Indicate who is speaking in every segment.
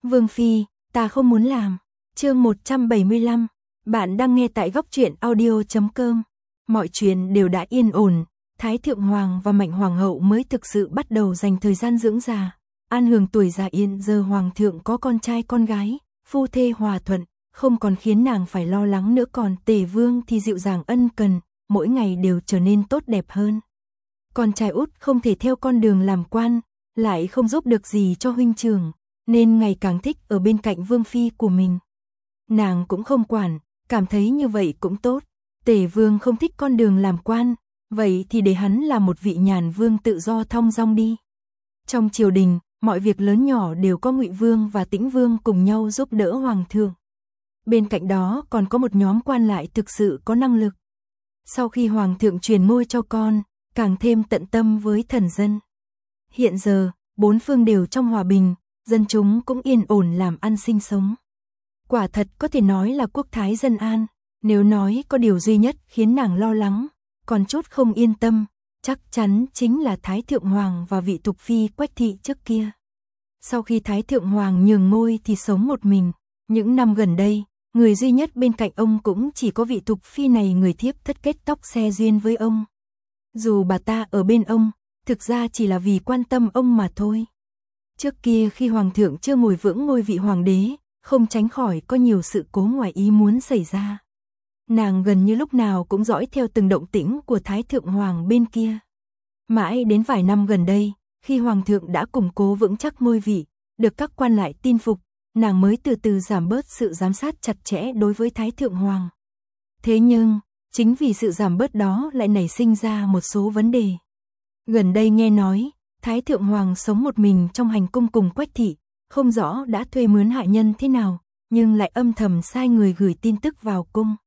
Speaker 1: Vương Phi, ta không muốn làm. Chương 175, bạn đang nghe tại góc truyện audio.com. Mọi chuyện đều đã yên ổn, Thái Thượng Hoàng và Mạnh Hoàng hậu mới thực sự bắt đầu dành thời gian dưỡng già. An hưởng tuổi già yên, giờ Hoàng thượng có con trai con gái, phu thê hòa thuận, không còn khiến nàng phải lo lắng nữa, còn Tề Vương thì dịu dàng ân cần, mỗi ngày đều trở nên tốt đẹp hơn. Con trai út không thể theo con đường làm quan, lại không giúp được gì cho huynh trưởng, nên ngày càng thích ở bên cạnh Vương Phi của mình. Nàng cũng không quản, cảm thấy như vậy cũng tốt. Tề Vương không thích con đường làm quan, vậy thì để hắn là một vị nhàn vương tự do thong dong đi. Trong triều đình, mọi việc lớn nhỏ đều có Ngụy Vương và Tĩnh Vương cùng nhau giúp đỡ Hoàng thượng. Bên cạnh đó còn có một nhóm quan lại thực sự có năng lực. Sau khi Hoàng thượng truyền ngôi cho con, càng thêm tận tâm với thần dân. Hiện giờ, bốn phương đều trong hòa bình, dân chúng cũng yên ổn làm ăn sinh sống. Quả thật có thể nói là quốc thái dân an. Nếu nói có điều duy nhất khiến nàng lo lắng, còn chút không yên tâm, chắc chắn chính là Thái Thượng Hoàng và vị Thục Phi Quách Thị trước kia. Sau khi Thái Thượng Hoàng nhường ngôi thì sống một mình. Những năm gần đây, người duy nhất bên cạnh ông cũng chỉ có vị Thục Phi này, người thiếp thất kết tóc xe duyên với ông. Dù bà ta ở bên ông, thực ra chỉ là vì quan tâm ông mà thôi. Trước kia khi Hoàng thượng chưa ngồi vững ngôi vị Hoàng đế, không tránh khỏi có nhiều sự cố ngoài ý muốn xảy ra. Nàng gần như lúc nào cũng dõi theo từng động tĩnh của Thái Thượng Hoàng bên kia. Mãi đến vài năm gần đây, khi Hoàng thượng đã củng cố vững chắc ngôi vị, được các quan lại tin phục, nàng mới từ từ giảm bớt sự giám sát chặt chẽ đối với Thái Thượng Hoàng. Thế nhưng, chính vì sự giảm bớt đó lại nảy sinh ra một số vấn đề. Gần đây nghe nói, Thái Thượng Hoàng sống một mình trong hành cung cùng Quách Thị, không rõ đã thuê mướn hạ nhân thế nào, nhưng lại âm thầm sai người gửi tin tức vào cung.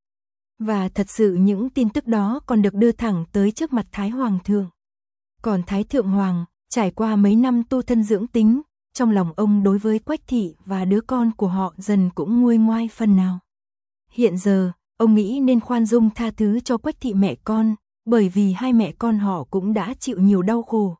Speaker 1: Và thật sự những tin tức đó còn được đưa thẳng tới trước mặt Thái Hoàng thượng. Còn Thái Thượng Hoàng, trải qua mấy năm tu thân dưỡng tính, trong lòng ông đối với Quách Thị và đứa con của họ dần cũng nguôi ngoai phần nào. Hiện giờ, ông nghĩ nên khoan dung tha thứ cho Quách Thị mẹ con, bởi vì hai mẹ con họ cũng đã chịu nhiều đau khổ.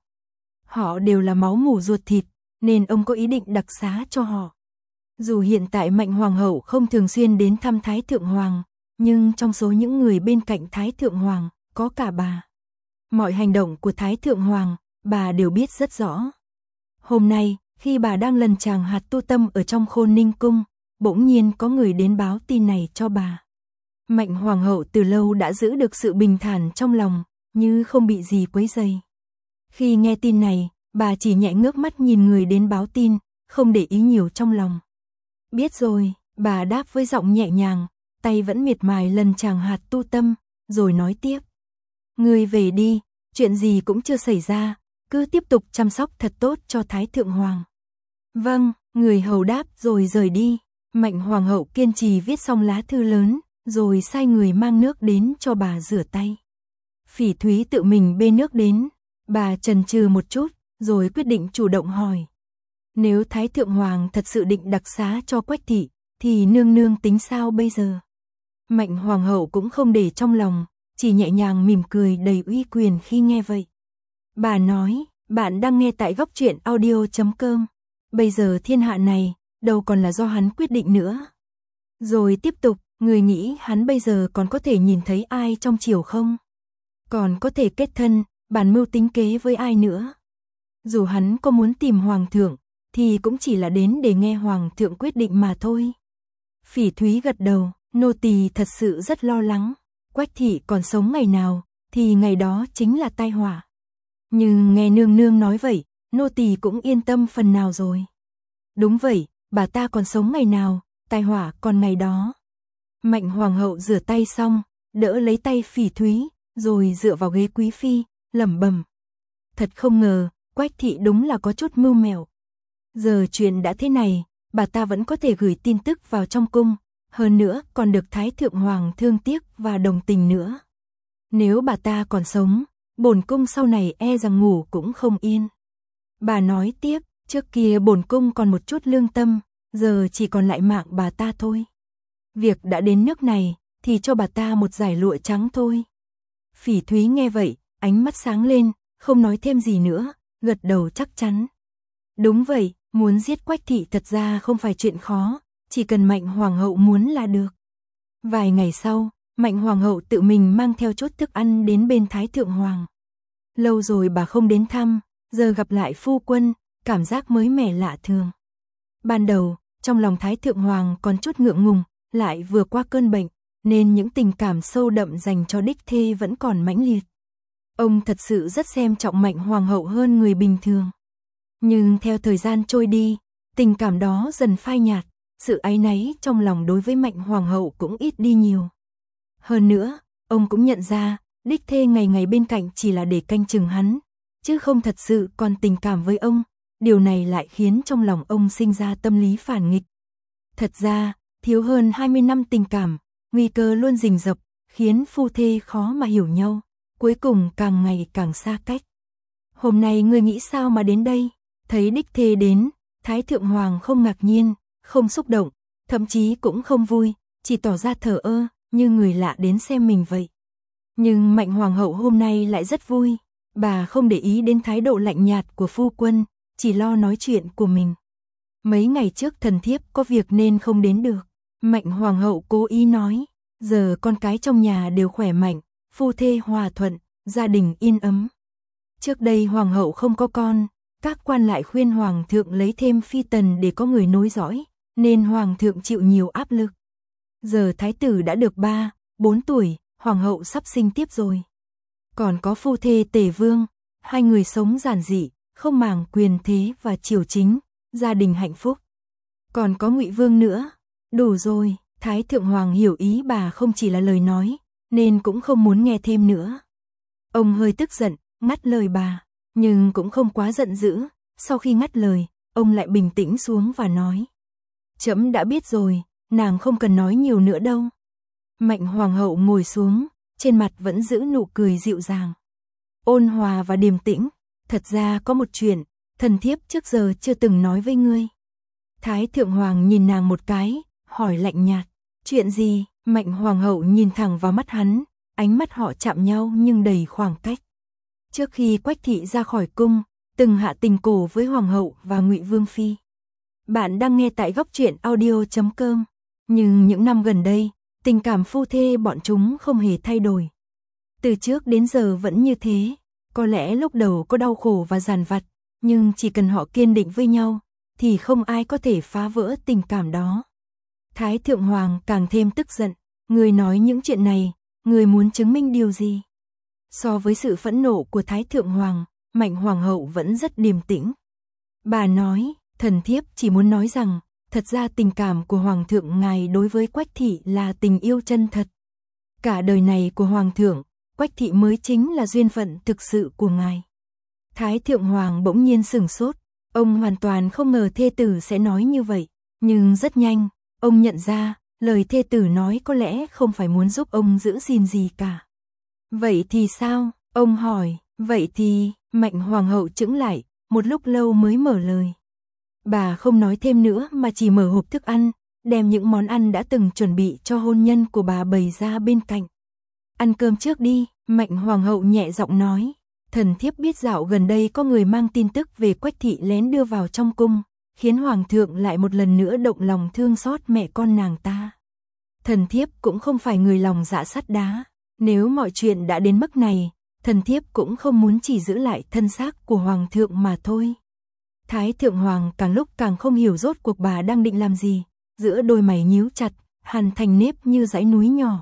Speaker 1: Họ đều là máu mủ ruột thịt, nên ông có ý định đặc xá cho họ. Dù hiện tại Mạnh Hoàng hậu không thường xuyên đến thăm Thái Thượng Hoàng, nhưng trong số những người bên cạnh Thái Thượng Hoàng, có cả bà. Mọi hành động của Thái Thượng Hoàng, bà đều biết rất rõ. Hôm nay, khi bà đang lần tràng hạt tu tâm ở trong Khôn Ninh Cung, bỗng nhiên có người đến báo tin này cho bà. Mạnh Hoàng hậu từ lâu đã giữ được sự bình thản trong lòng, như không bị gì quấy rầy. Khi nghe tin này, bà chỉ nhẹ ngước mắt nhìn người đến báo tin, không để ý nhiều trong lòng. Biết rồi, bà đáp với giọng nhẹ nhàng, tay vẫn miệt mài lần tràng hạt tu tâm, rồi nói tiếp. Ngươi về đi, chuyện gì cũng chưa xảy ra, cứ tiếp tục chăm sóc thật tốt cho Thái Thượng Hoàng. Vâng, người hầu đáp rồi rời đi. Mạnh Hoàng hậu kiên trì viết xong lá thư lớn, rồi sai người mang nước đến cho bà rửa tay. Phỉ Thúy tự mình bê nước đến, bà chần chừ một chút, rồi quyết định chủ động hỏi. Nếu Thái Thượng Hoàng thật sự định đặc xá cho Quách Thị, thì nương nương tính sao bây giờ? Mạnh Hoàng hậu cũng không để trong lòng, chỉ nhẹ nhàng mỉm cười đầy uy quyền khi nghe vậy. Bà nói, bạn đang nghe tại góc truyện audio.com. Bây giờ thiên hạ này, đâu còn là do hắn quyết định nữa. Rồi tiếp tục, người nghĩ hắn bây giờ còn có thể nhìn thấy ai trong triều không? Còn có thể kết thân, bàn mưu tính kế với ai nữa? Dù hắn có muốn tìm Hoàng thượng, thì cũng chỉ là đến để nghe Hoàng thượng quyết định mà thôi. Phỉ Thúy gật đầu, nô tỳ thật sự rất lo lắng. Quách Thị còn sống ngày nào, thì ngày đó chính là tai họa. Nhưng nghe nương nương nói vậy, nô tỳ cũng yên tâm phần nào rồi. Đúng vậy, bà ta còn sống ngày nào, tai họa còn ngày đó. Mạnh Hoàng hậu rửa tay xong, đỡ lấy tay Phỉ Thúy, rồi dựa vào ghế quý phi, lẩm bẩm. Thật không ngờ, Quách Thị đúng là có chút mưu mẹo. Giờ chuyện đã thế này, bà ta vẫn có thể gửi tin tức vào trong cung, hơn nữa còn được Thái Thượng Hoàng thương tiếc và đồng tình nữa. Nếu bà ta còn sống, bổn cung sau này e rằng ngủ cũng không yên. Bà nói tiếp, trước kia bổn cung còn một chút lương tâm, giờ chỉ còn lại mạng bà ta thôi. Việc đã đến nước này, thì cho bà ta một dải lụa trắng thôi. Phỉ Thúy nghe vậy, ánh mắt sáng lên, không nói thêm gì nữa, gật đầu chắc chắn. Đúng vậy, Muốn giết Quách thị thật ra không phải chuyện khó, chỉ cần Mạnh hoàng hậu muốn là được. Vài ngày sau, Mạnh hoàng hậu tự mình mang theo chút thức ăn đến bên Thái thượng hoàng. Lâu rồi bà không đến thăm, giờ gặp lại phu quân, cảm giác mới mẻ lạ thường. Ban đầu, trong lòng Thái thượng hoàng còn chút ngượng ngùng, lại vừa qua cơn bệnh, nên những tình cảm sâu đậm dành cho đích thê vẫn còn mãnh liệt. Ông thật sự rất xem trọng Mạnh hoàng hậu hơn người bình thường. Nhưng theo thời gian trôi đi, tình cảm đó dần phai nhạt, sự áy náy trong lòng đối với Mạnh hoàng hậu cũng ít đi nhiều. Hơn nữa, ông cũng nhận ra, đích thê ngày ngày bên cạnh chỉ là để canh chừng hắn, chứ không thật sự còn tình cảm với ông. Điều này lại khiến trong lòng ông sinh ra tâm lý phản nghịch. Thật ra, thiếu hơn 20 năm tình cảm, nguy cơ luôn rình rập, khiến phu thê khó mà hiểu nhau, cuối cùng càng ngày càng xa cách. Hôm nay ngươi nghĩ sao mà đến đây? Thấy đích thê đến, Thái thượng hoàng không ngạc nhiên, không xúc động, thậm chí cũng không vui, chỉ tỏ ra thờ ơ, như người lạ đến xem mình vậy. Nhưng Mạnh hoàng hậu hôm nay lại rất vui, bà không để ý đến thái độ lạnh nhạt của phu quân, chỉ lo nói chuyện của mình. Mấy ngày trước thần thiếp có việc nên không đến được. Mạnh hoàng hậu cố ý nói, giờ con cái trong nhà đều khỏe mạnh, phu thê hòa thuận, gia đình yên ấm. Trước đây hoàng hậu không có con, các quan lại khuyên hoàng thượng lấy thêm phi tần để có người nối dõi, nên hoàng thượng chịu nhiều áp lực. Giờ thái tử đã được 3, 4 tuổi, hoàng hậu sắp sinh tiếp rồi. Còn có phu thê Tề Vương, hai người sống giản dị, không màng quyền thế và triều chính, gia đình hạnh phúc. Còn có Ngụy Vương nữa, đủ rồi. Thái thượng hoàng hiểu ý bà không chỉ là lời nói, nên cũng không muốn nghe thêm nữa. Ông hơi tức giận, ngắt lời bà, nhưng cũng không quá giận dữ. Sau khi ngắt lời, ông lại bình tĩnh xuống và nói: Trẫm đã biết rồi, nàng không cần nói nhiều nữa đâu. Mạnh hoàng hậu ngồi xuống, trên mặt vẫn giữ nụ cười dịu dàng, ôn hòa và điềm tĩnh. Thật ra có một chuyện, thần thiếp trước giờ chưa từng nói với ngươi. Thái thượng hoàng nhìn nàng một cái, hỏi lạnh nhạt, chuyện gì? Mạnh hoàng hậu nhìn thẳng vào mắt hắn, ánh mắt họ chạm nhau nhưng đầy khoảng cách. Trước khi Quách thị ra khỏi cung, từng hạ tình cổ với hoàng hậu và Ngụy Vương phi. Bạn đang nghe tại Góc Truyện Audio.com. Nhưng những năm gần đây, tình cảm phu thê bọn chúng không hề thay đổi. Từ trước đến giờ vẫn như thế. Có lẽ lúc đầu có đau khổ và dằn vặt, nhưng chỉ cần họ kiên định với nhau, thì không ai có thể phá vỡ tình cảm đó. Thái thượng hoàng càng thêm tức giận, người nói những chuyện này, người muốn chứng minh điều gì? So với sự phẫn nộ của Thái thượng hoàng, Mạnh hoàng hậu vẫn rất điềm tĩnh. Bà nói, thần thiếp chỉ muốn nói rằng, thật ra tình cảm của hoàng thượng ngài đối với Quách thị là tình yêu chân thật. Cả đời này của hoàng thượng, Quách thị mới chính là duyên phận thực sự của ngài. Thái thượng hoàng bỗng nhiên sửng sốt, ông hoàn toàn không ngờ thê tử sẽ nói như vậy, nhưng rất nhanh, ông nhận ra, lời thê tử nói có lẽ không phải muốn giúp ông giữ gìn gì cả. Vậy thì sao? Ông hỏi, vậy thì, Mạnh hoàng hậu chững lại, một lúc lâu mới mở lời. Bà không nói thêm nữa mà chỉ mở hộp thức ăn, đem những món ăn đã từng chuẩn bị cho hôn nhân của bà bày ra bên cạnh. Ăn cơm trước đi, Mạnh hoàng hậu nhẹ giọng nói. Thần thiếp biết dạo gần đây có người mang tin tức về Quách thị lén đưa vào trong cung, khiến hoàng thượng lại một lần nữa động lòng thương xót mẹ con nàng ta. Thần thiếp cũng không phải người lòng dạ sắt đá, nếu mọi chuyện đã đến mức này, thần thiếp cũng không muốn chỉ giữ lại thân xác của hoàng thượng mà thôi. Thái thượng hoàng càng lúc càng không hiểu rốt cuộc bà đang định làm gì, giữa đôi mày nhíu chặt, hằn thành nếp như dãy núi nhỏ.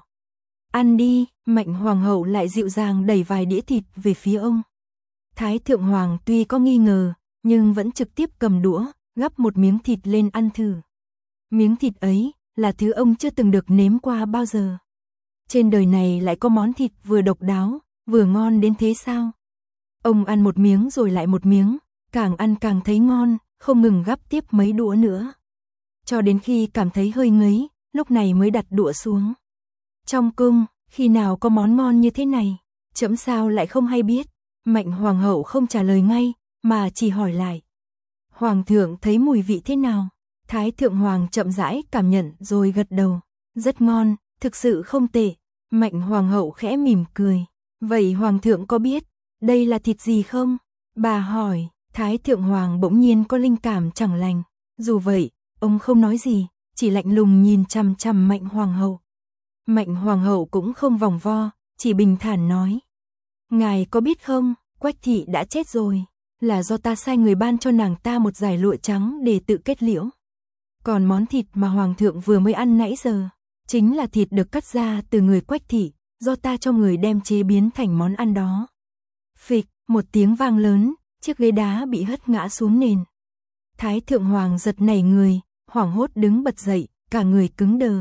Speaker 1: Ăn đi, Mạnh hoàng hậu lại dịu dàng đẩy vài đĩa thịt về phía ông. Thái thượng hoàng tuy có nghi ngờ, nhưng vẫn trực tiếp cầm đũa, gắp một miếng thịt lên ăn thử. Miếng thịt ấy là thứ ông chưa từng được nếm qua bao giờ. Trên đời này lại có món thịt vừa độc đáo, vừa ngon đến thế sao? Ông ăn một miếng rồi lại một miếng, càng ăn càng thấy ngon, không ngừng gắp tiếp mấy đũa nữa. Cho đến khi cảm thấy hơi ngấy, lúc này mới đặt đũa xuống. Trong cung, khi nào có món ngon như thế này, trẫm sao lại không hay biết? Mạnh hoàng hậu không trả lời ngay, mà chỉ hỏi lại. Hoàng thượng thấy mùi vị thế nào? Thái thượng hoàng chậm rãi cảm nhận rồi gật đầu. Rất ngon, thực sự không tệ. Mạnh hoàng hậu khẽ mỉm cười. Vậy hoàng thượng có biết, đây là thịt gì không? Bà hỏi, Thái Thượng Hoàng bỗng nhiên có linh cảm chẳng lành, dù vậy, ông không nói gì, chỉ lạnh lùng nhìn chằm chằm Mạnh Hoàng hậu. Mạnh Hoàng hậu cũng không vòng vo, chỉ bình thản nói. Ngài có biết không, Quách thị đã chết rồi, là do ta sai người ban cho nàng ta một dải lụa trắng để tự kết liễu. Còn món thịt mà Hoàng thượng vừa mới ăn nãy giờ, chính là thịt được cắt ra từ người Quách thị, do ta cho người đem chế biến thành món ăn đó. Phịch, một tiếng vang lớn, chiếc ghế đá bị hất ngã xuống nền. Thái Thượng Hoàng giật nảy người, hoảng hốt đứng bật dậy, cả người cứng đờ.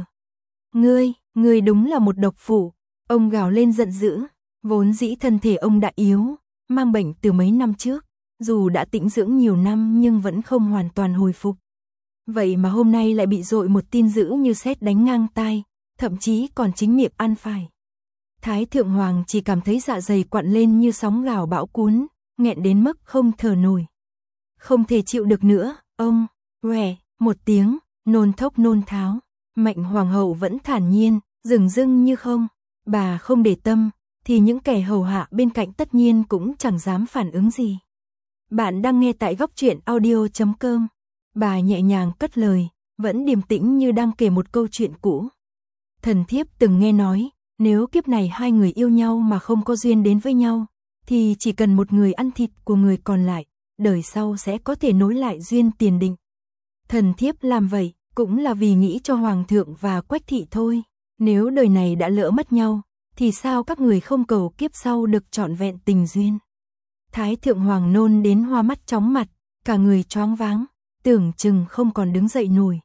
Speaker 1: Ngươi đúng là một độc phụ, ông gào lên giận dữ, vốn dĩ thân thể ông đã yếu, mang bệnh từ mấy năm trước, dù đã tĩnh dưỡng nhiều năm nhưng vẫn không hoàn toàn hồi phục. Vậy mà hôm nay lại bị dội một tin dữ như sét đánh ngang tai, thậm chí còn chính miệng ăn phải. Thái Thượng Hoàng chỉ cảm thấy dạ dày quặn lên như sóng gào bão cuốn, nghẹn đến mức không thở nổi. Không thể chịu được nữa, ông, què, một tiếng, nôn thốc nôn tháo. Mạnh Hoàng hậu vẫn thản nhiên, dửng dưng như không. Bà không để tâm, thì những kẻ hầu hạ bên cạnh tất nhiên cũng chẳng dám phản ứng gì. Bạn đang nghe tại góc truyện audio.com. Bà nhẹ nhàng cất lời, vẫn điềm tĩnh như đang kể một câu chuyện cũ. Thần thiếp từng nghe nói, nếu kiếp này hai người yêu nhau mà không có duyên đến với nhau, thì chỉ cần một người ăn thịt của người còn lại, đời sau sẽ có thể nối lại duyên tiền định. Thần thiếp làm vậy, cũng là vì nghĩ cho Hoàng thượng và Quách thị thôi. Nếu đời này đã lỡ mất nhau, thì sao các người không cầu kiếp sau được trọn vẹn tình duyên. Thái Thượng Hoàng nôn đến hoa mắt chóng mặt, cả người choáng váng, tưởng chừng không còn đứng dậy nổi.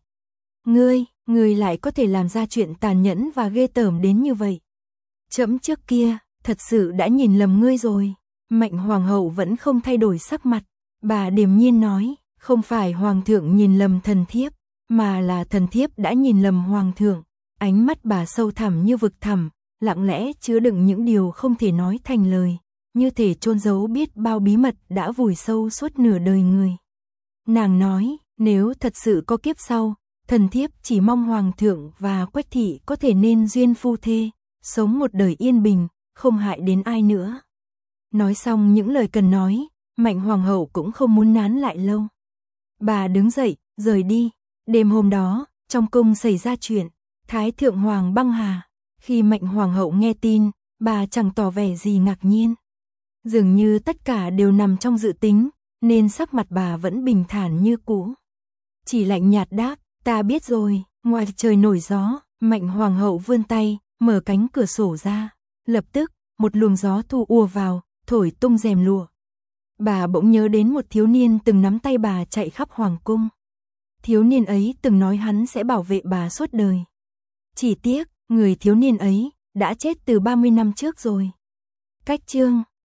Speaker 1: Ngươi lại có thể làm ra chuyện tàn nhẫn và ghê tởm đến như vậy. Trẫm trước kia, thật sự đã nhìn lầm ngươi rồi. Mạnh Hoàng hậu vẫn không thay đổi sắc mặt, bà điềm nhiên nói, không phải Hoàng thượng nhìn lầm thần thiếp, mà là thần thiếp đã nhìn lầm Hoàng thượng. Ánh mắt bà sâu thẳm như vực thẳm, lặng lẽ chứa đựng những điều không thể nói thành lời, như thể chôn giấu biết bao bí mật đã vùi sâu suốt nửa đời người. Nàng nói, nếu thật sự có kiếp sau, thần thiếp chỉ mong Hoàng thượng và Quách thị có thể nên duyên phu thê, sống một đời yên bình, không hại đến ai nữa. Nói xong những lời cần nói, Mạnh Hoàng hậu cũng không muốn nán lại lâu. Bà đứng dậy, rời đi. Đêm hôm đó, trong cung xảy ra chuyện, Thái Thượng Hoàng băng hà. Khi Mạnh Hoàng hậu nghe tin, bà chẳng tỏ vẻ gì ngạc nhiên. Dường như tất cả đều nằm trong dự tính, nên sắc mặt bà vẫn bình thản như cũ. Chỉ lạnh nhạt đáp, ta biết rồi. Ngoài trời nổi gió, Mạnh Hoàng hậu vươn tay, mở cánh cửa sổ ra. Lập tức, một luồng gió thu ùa vào, thổi tung rèm lụa. Bà bỗng nhớ đến một thiếu niên từng nắm tay bà chạy khắp hoàng cung. Thiếu niên ấy từng nói hắn sẽ bảo vệ bà suốt đời. Chỉ tiếc, người thiếu niên ấy đã chết từ 30 năm trước rồi. Cách chương